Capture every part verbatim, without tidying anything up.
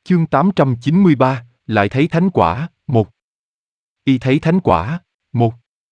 Chương tám trăm chín mươi ba, lại thấy thánh quả, một. Y thấy thánh quả, một.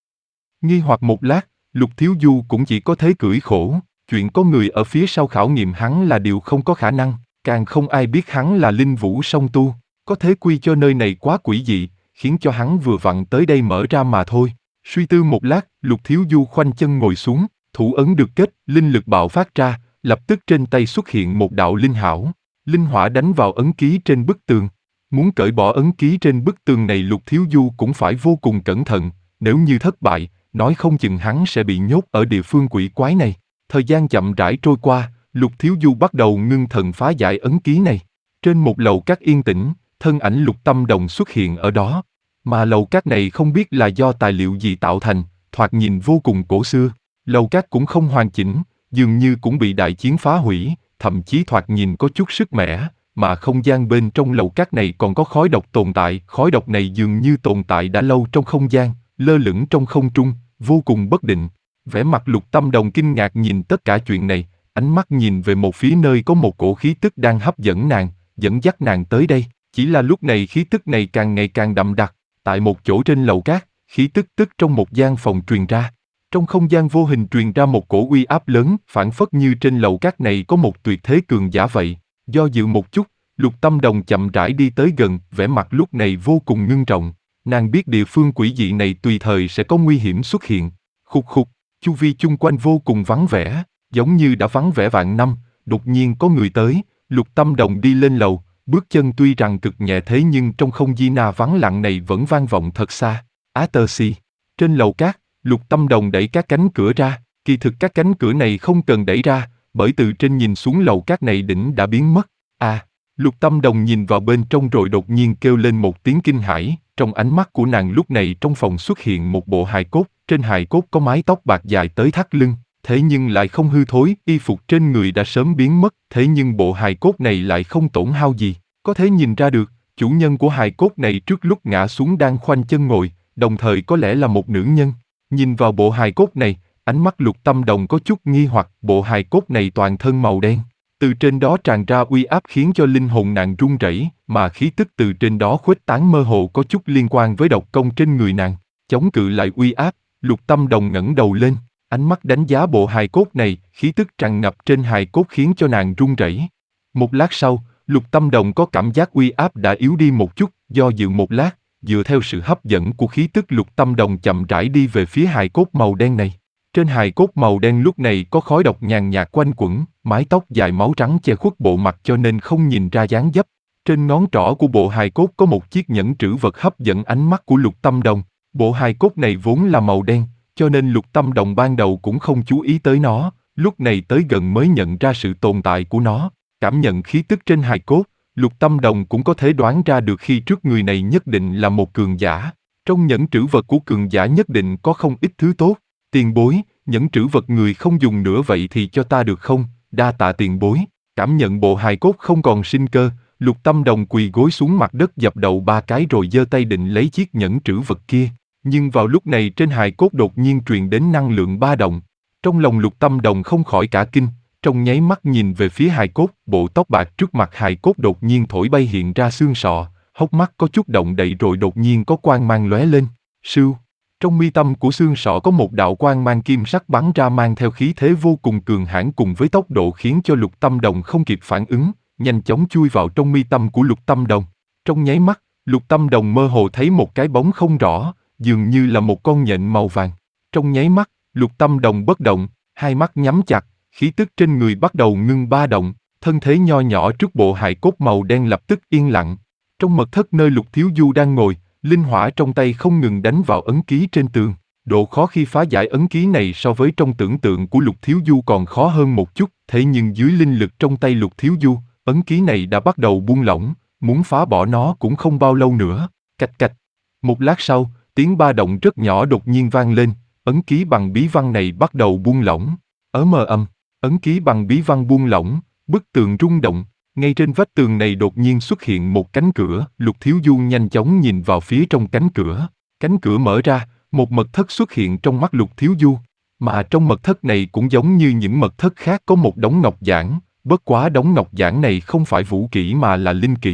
Nghi hoặc một lát, Lục Thiếu Du cũng chỉ có thế cười khổ, chuyện có người ở phía sau khảo nghiệm hắn là điều không có khả năng, càng không ai biết hắn là linh vũ song tu, có thế quy cho nơi này quá quỷ dị, khiến cho hắn vừa vặn tới đây mở ra mà thôi. Suy tư một lát, Lục Thiếu Du khoanh chân ngồi xuống, thủ ấn được kết, linh lực bạo phát ra, lập tức trên tay xuất hiện một đạo linh hảo. Linh hỏa đánh vào ấn ký trên bức tường. Muốn cởi bỏ ấn ký trên bức tường này Lục Thiếu Du cũng phải vô cùng cẩn thận, nếu như thất bại, nói không chừng hắn sẽ bị nhốt ở địa phương quỷ quái này. Thời gian chậm rãi trôi qua, Lục Thiếu Du bắt đầu ngưng thần phá giải ấn ký này. Trên một lầu các yên tĩnh, thân ảnh Lục Tâm Đồng xuất hiện ở đó. Mà lầu các này không biết là do tài liệu gì tạo thành, thoạt nhìn vô cùng cổ xưa. Lầu các cũng không hoàn chỉnh, dường như cũng bị đại chiến phá hủy, thậm chí thoạt nhìn có chút sức mẻ, mà không gian bên trong lầu các này còn có khói độc tồn tại. Khói độc này dường như tồn tại đã lâu trong không gian, lơ lửng trong không trung, vô cùng bất định. Vẻ mặt Lục Tâm Đồng kinh ngạc nhìn tất cả chuyện này, ánh mắt nhìn về một phía nơi có một cổ khí tức đang hấp dẫn nàng, dẫn dắt nàng tới đây. Chỉ là lúc này khí tức này càng ngày càng đậm đặc, tại một chỗ trên lầu các, khí tức tức trong một gian phòng truyền ra. Trong không gian vô hình truyền ra một cổ uy áp lớn, phảng phất như trên lầu các này có một tuyệt thế cường giả vậy. Do dự một chút, Lục Tâm Đồng chậm rãi đi tới gần, vẻ mặt lúc này vô cùng ngưng trọng. Nàng biết địa phương quỷ dị này tùy thời sẽ có nguy hiểm xuất hiện. Khục khục, chu vi chung quanh vô cùng vắng vẻ, giống như đã vắng vẻ vạn năm. Đột nhiên có người tới, Lục Tâm Đồng đi lên lầu, bước chân tuy rằng cực nhẹ thế nhưng trong không gian na vắng lặng này vẫn vang vọng thật xa. Á tơ si. Trên lầu cát, Lục Tâm Đồng đẩy các cánh cửa ra, kỳ thực các cánh cửa này không cần đẩy ra, bởi từ trên nhìn xuống lầu cát này đỉnh đã biến mất. À, Lục Tâm Đồng nhìn vào bên trong rồi đột nhiên kêu lên một tiếng kinh hãi, trong ánh mắt của nàng lúc này trong phòng xuất hiện một bộ hài cốt, trên hài cốt có mái tóc bạc dài tới thắt lưng, thế nhưng lại không hư thối, y phục trên người đã sớm biến mất, thế nhưng bộ hài cốt này lại không tổn hao gì, có thể nhìn ra được, chủ nhân của hài cốt này trước lúc ngã xuống đang khoanh chân ngồi, đồng thời có lẽ là một nữ nhân. Nhìn vào bộ hài cốt này, ánh mắt Lục Tâm Đồng có chút nghi hoặc, bộ hài cốt này toàn thân màu đen. Từ trên đó tràn ra uy áp khiến cho linh hồn nàng run rẩy, mà khí tức từ trên đó khuếch tán mơ hồ có chút liên quan với độc công trên người nàng. Chống cự lại uy áp, Lục Tâm Đồng ngẩng đầu lên, ánh mắt đánh giá bộ hài cốt này, khí tức tràn ngập trên hài cốt khiến cho nàng run rẩy. Một lát sau, Lục Tâm Đồng có cảm giác uy áp đã yếu đi một chút, do dự một lát, dựa theo sự hấp dẫn của khí tức Lục Tâm Đồng chậm rãi đi về phía hài cốt màu đen này. Trên hài cốt màu đen lúc này có khói độc nhàn nhạt quanh quẩn, mái tóc dài máu trắng che khuất bộ mặt cho nên không nhìn ra dáng dấp. Trên ngón trỏ của bộ hài cốt có một chiếc nhẫn trữ vật hấp dẫn ánh mắt của Lục Tâm Đồng. Bộ hài cốt này vốn là màu đen, cho nên Lục Tâm Đồng ban đầu cũng không chú ý tới nó, lúc này tới gần mới nhận ra sự tồn tại của nó. Cảm nhận khí tức trên hài cốt, Lục Tâm Đồng cũng có thể đoán ra được khi trước người này nhất định là một cường giả. Trong nhẫn trữ vật của cường giả nhất định có không ít thứ tốt. Tiền bối, nhẫn trữ vật người không dùng nữa vậy thì cho ta được không? Đa tạ tiền bối. Cảm nhận bộ hài cốt không còn sinh cơ, Lục Tâm Đồng quỳ gối xuống mặt đất dập đầu ba cái rồi giơ tay định lấy chiếc nhẫn trữ vật kia. Nhưng vào lúc này trên hài cốt đột nhiên truyền đến năng lượng ba động. Trong lòng Lục Tâm Đồng không khỏi cả kinh. Trong nháy mắt nhìn về phía hài cốt, bộ tóc bạc trước mặt hài cốt đột nhiên thổi bay hiện ra xương sọ, hốc mắt có chút động đậy rồi đột nhiên có quang mang lóe lên. Sưu, trong mi tâm của xương sọ có một đạo quang mang kim sắc bắn ra mang theo khí thế vô cùng cường hãn cùng với tốc độ khiến cho Lục Tâm Đồng không kịp phản ứng, nhanh chóng chui vào trong mi tâm của Lục Tâm Đồng. Trong nháy mắt, Lục Tâm Đồng mơ hồ thấy một cái bóng không rõ, dường như là một con nhện màu vàng. Trong nháy mắt, Lục Tâm Đồng bất động, hai mắt nhắm chặt. Khí tức trên người bắt đầu ngưng ba động, thân thế nho nhỏ trước bộ hài cốt màu đen lập tức yên lặng. Trong mật thất nơi Lục Thiếu Du đang ngồi, linh hỏa trong tay không ngừng đánh vào ấn ký trên tường. Độ khó khi phá giải ấn ký này so với trong tưởng tượng của Lục Thiếu Du còn khó hơn một chút, thế nhưng dưới linh lực trong tay Lục Thiếu Du, ấn ký này đã bắt đầu buông lỏng, muốn phá bỏ nó cũng không bao lâu nữa. Cạch cạch. Một lát sau, tiếng ba động rất nhỏ đột nhiên vang lên, ấn ký bằng bí văn này bắt đầu buông lỏng. Ở mờ âm, ấn ký bằng bí văn buông lỏng, bức tường rung động, ngay trên vách tường này đột nhiên xuất hiện một cánh cửa, Lục Thiếu Du nhanh chóng nhìn vào phía trong cánh cửa. Cánh cửa mở ra, một mật thất xuất hiện trong mắt Lục Thiếu Du, mà trong mật thất này cũng giống như những mật thất khác có một đống ngọc giản, bất quá đống ngọc giản này không phải vũ kỹ mà là linh kỹ.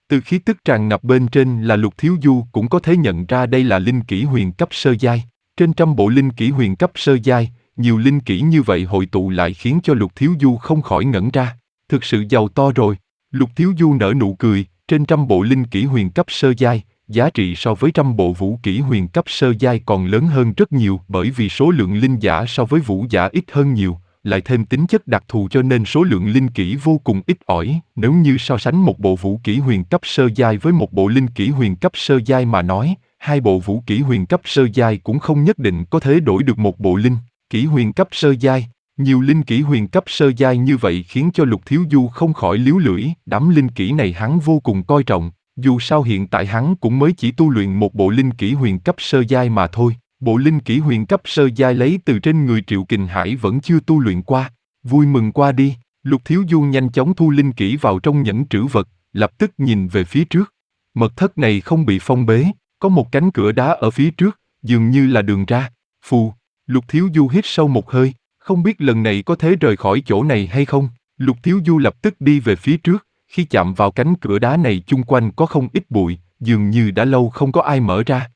Từ khí tức tràn ngập bên trên là Lục Thiếu Du cũng có thể nhận ra đây là linh kỷ huyền cấp sơ giai. Trên trăm bộ linh kỷ huyền cấp sơ giai, nhiều linh kỷ như vậy hội tụ lại khiến cho Lục Thiếu Du không khỏi ngẩn ra. Thực sự giàu to rồi. Lục Thiếu Du nở nụ cười, trên trăm bộ linh kỷ huyền cấp sơ giai, giá trị so với trăm bộ vũ kỷ huyền cấp sơ giai còn lớn hơn rất nhiều bởi vì số lượng linh giả so với vũ giả ít hơn nhiều, lại thêm tính chất đặc thù cho nên số lượng linh kỷ vô cùng ít ỏi. Nếu như so sánh một bộ vũ kỷ huyền cấp sơ giai với một bộ linh kỷ huyền cấp sơ giai mà nói, hai bộ vũ kỷ huyền cấp sơ giai cũng không nhất định có thể đổi được một bộ linh kỷ huyền cấp sơ giai. Nhiều linh kỷ huyền cấp sơ giai như vậy khiến cho Lục Thiếu Du không khỏi líu lưỡi, đám linh kỷ này hắn vô cùng coi trọng, dù sao hiện tại hắn cũng mới chỉ tu luyện một bộ linh kỷ huyền cấp sơ giai mà thôi. Bộ linh kỷ huyền cấp sơ giai lấy từ trên người Triệu Kình Hải vẫn chưa tu luyện qua. Vui mừng qua đi, Lục Thiếu Du nhanh chóng thu linh kỷ vào trong nhẫn trữ vật, lập tức nhìn về phía trước. Mật thất này không bị phong bế, có một cánh cửa đá ở phía trước, dường như là đường ra. Phù, Lục Thiếu Du hít sâu một hơi, không biết lần này có thể rời khỏi chỗ này hay không. Lục Thiếu Du lập tức đi về phía trước, khi chạm vào cánh cửa đá này chung quanh có không ít bụi, dường như đã lâu không có ai mở ra.